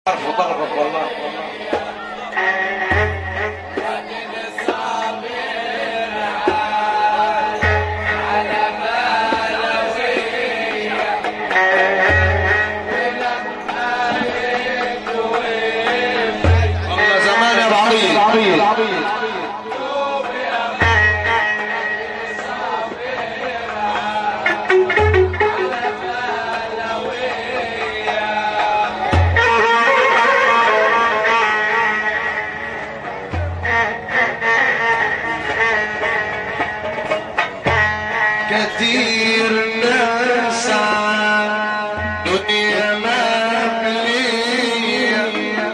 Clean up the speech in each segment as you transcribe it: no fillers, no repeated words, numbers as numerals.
ضربك والله. والله زمان يا ابو عبيد. كثير ناس دنيا مبلية،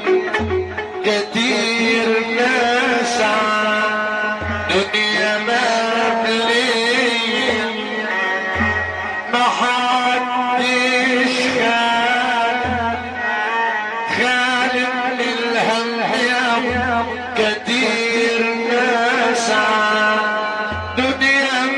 كثير ناس دنيا مبلية، ما حدش خالق للهم يا كثير ناس دنيا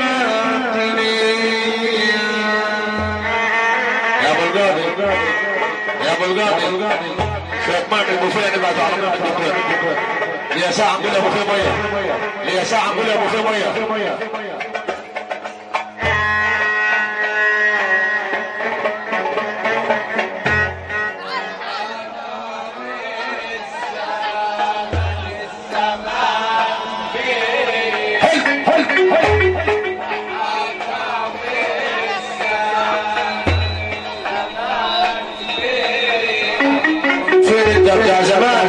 يا ابو القاضي شوية ماء من البوفيه نبعد على البوفيه. ليا ساعة نقول ابو خير مية، ليا ساعة نقول ابو خير مية. يا زمان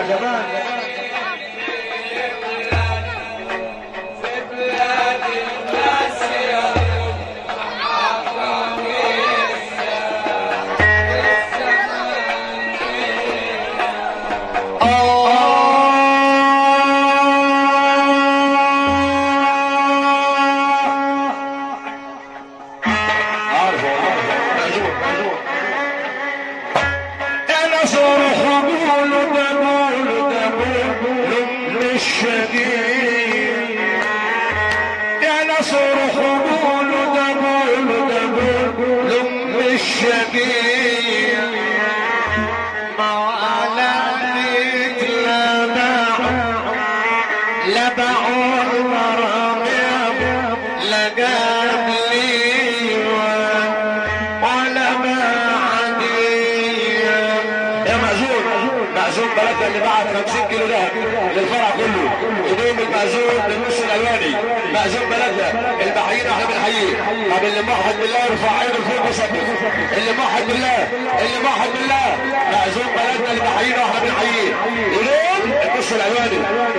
اللي بعد 50 كيلو دهب للفرع كله، يدوم المأذون للنص الالواني، مأذون بلدنا البحرين احنا بنحييه. طب اللي موحد بالله يرفع عينه لفوق وصبح، اللي موحد بالله، اللي موحد بالله، مأذون بلدنا البحرين احنا بنحييه، يدوم النص الالواني.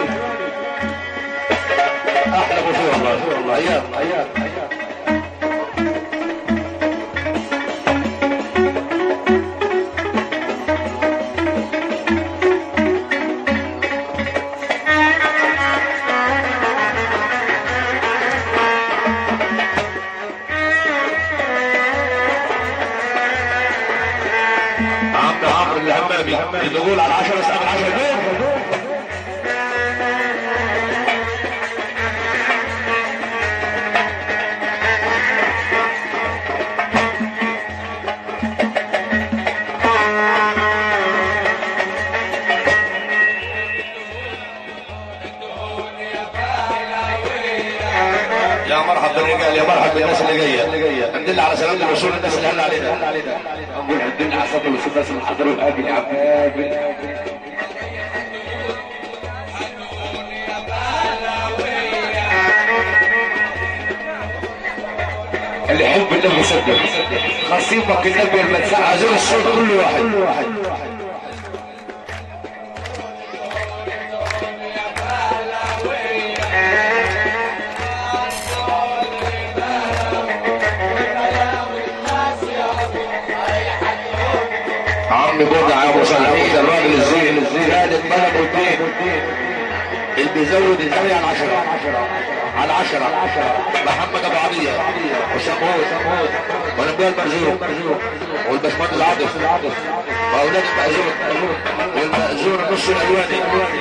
احلى بوفيه والله، ايام. الدخول على 10 استقبل 10 جول. يا مرحبا بالرجال، يا مرحبا بالناس اللي جايه. الحمد لله على سلامة الوصول الناس اللي هلا علينا. نقول الدنيا على سلامة الوصول الناس اللي حضروا قابل يا عم قابل. اللي يحب النبي يصدق، خصيبك النبي المدفع عايزين الصوت كل واحد. عمي بوجع يا ابو صلاحين الراجل الزين خالد ملك والدين. اللي بيزود الزاوية على 10 على 10 محمد ابو عبية وشمهود ونبيل مرزوق والباشمهندس عاطف واولاد المأذون والمأذون النص الالواني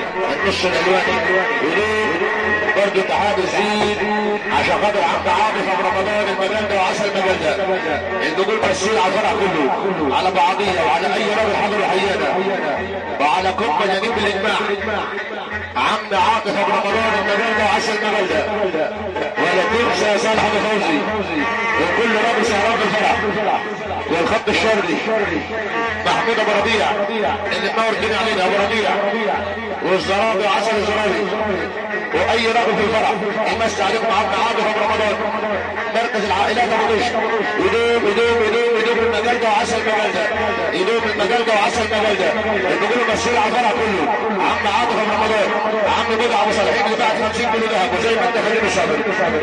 برضه تعاد زيد عشان خاطر عبد عاطف ابو رمضان المجال ده وعسل المجال ده الدخول مسؤول على الفرع كله على بعضيه وعلى اي راجل حاضر حيانا وعلى قمه جميل بالاجماع عم عاطف ابو رمضان المجال ده وعسل المجال ده ولا تنسى صالح ابو فوزي وكل راجل سهران في الفرع والخط الشرقي محمود ابو ربيع اللي منور الدنيا علينا ابو ربيع والزرابي وعسل الزرابي واي راجل في الفرع يمسي عليكم عبد عاطف ابو رمضان مركز العائلات ابو دش يدوم المجال ده وعسل المجال ده يدوم المجال ده وعسل المجال ده بيقولوا مسؤول على الفرع كله عم عاطف ابو رمضان عم بدع ابو صالحين اللي بعت 50 كيلو ذهب وزي ما انت خليل الصابر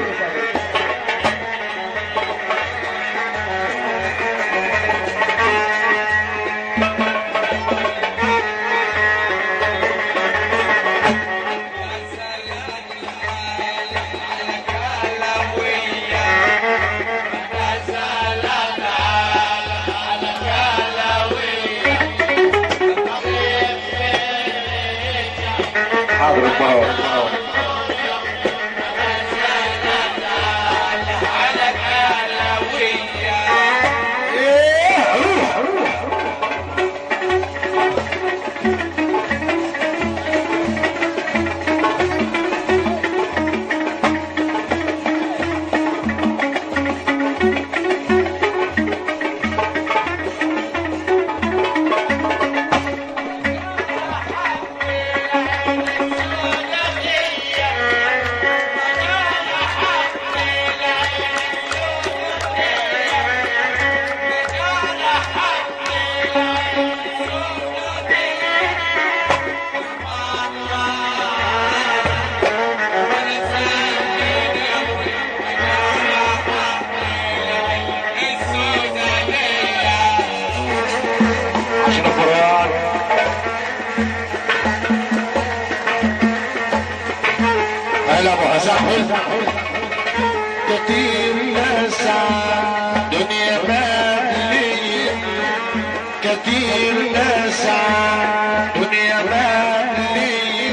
كتير نسعى دنيا مالية كتير نسعى دنيا مالية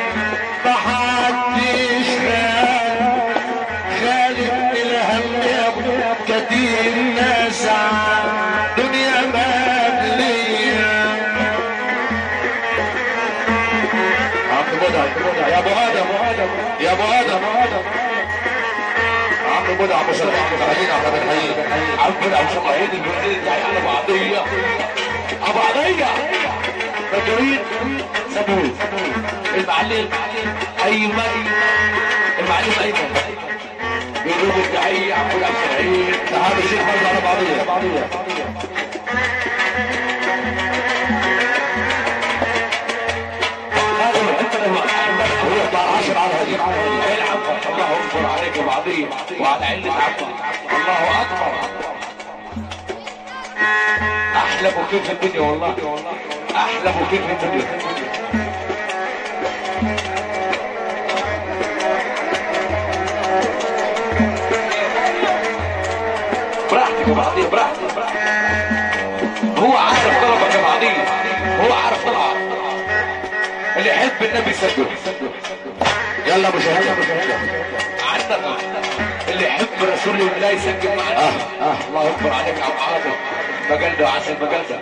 محدش خالق الهم كتير نسعى دنيا مالية يا ابو ادم يا ابو ادم عم بدع ابو صلاح ابو خليل عبد الحليم عم بدع ابو صلاح البرازيل جاي على بعضيه ابو عضيه فاكرين سابوه المعلم ايمن المعلم ايمن بيقولوا الداعيه عم بدع الشرعيه تعالوا الشيخ برضه على بعضيه ويطلع 10 على هدي العب الله اكبر عليك بعضيه وعلى عله عبد الله اكبر احلى بوكيه في الدنيا والله احلى بوكيه في الدنيا براحتك يا بعضيه براحتك هو عارف طلبك يا بعضيه هو عارف طلعك اللي يحب النبي يسجل يلا ابو شهاده عندك اللي يحب رسول الله يسجل معنا الله اكبر عليك يا ابو عاطف مجال ده عسل مجال ده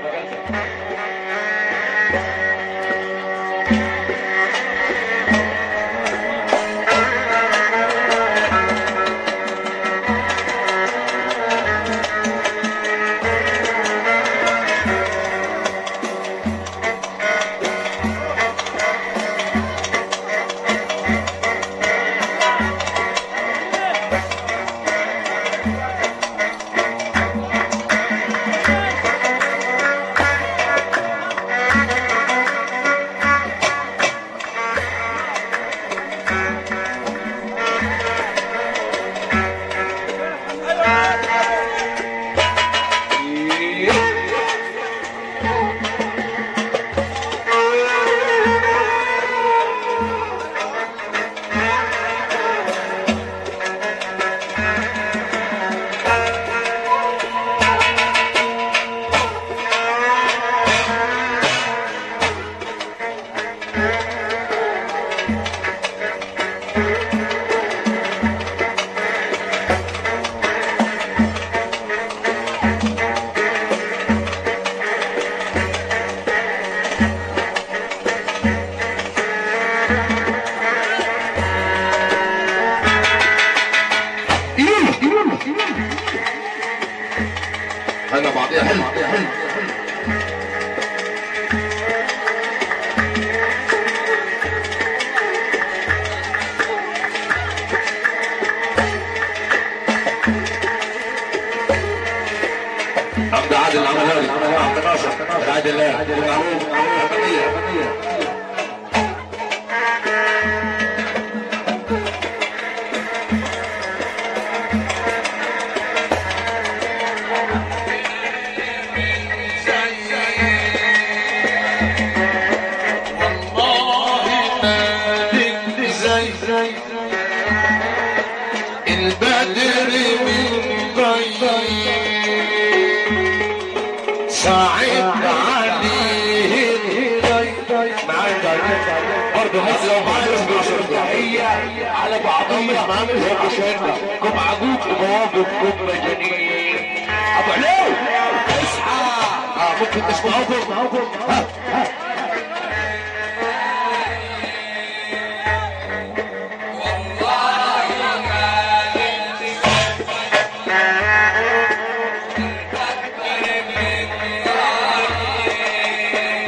عبد الله معروف البدر من ضيق صعب عليه برضه هز لو معاه يصبر شرطة على بعضهم مش معامل هيك شرطة كم عقوق بوابك كم مجانين ابو علو اصحى ممكن تسمعوكم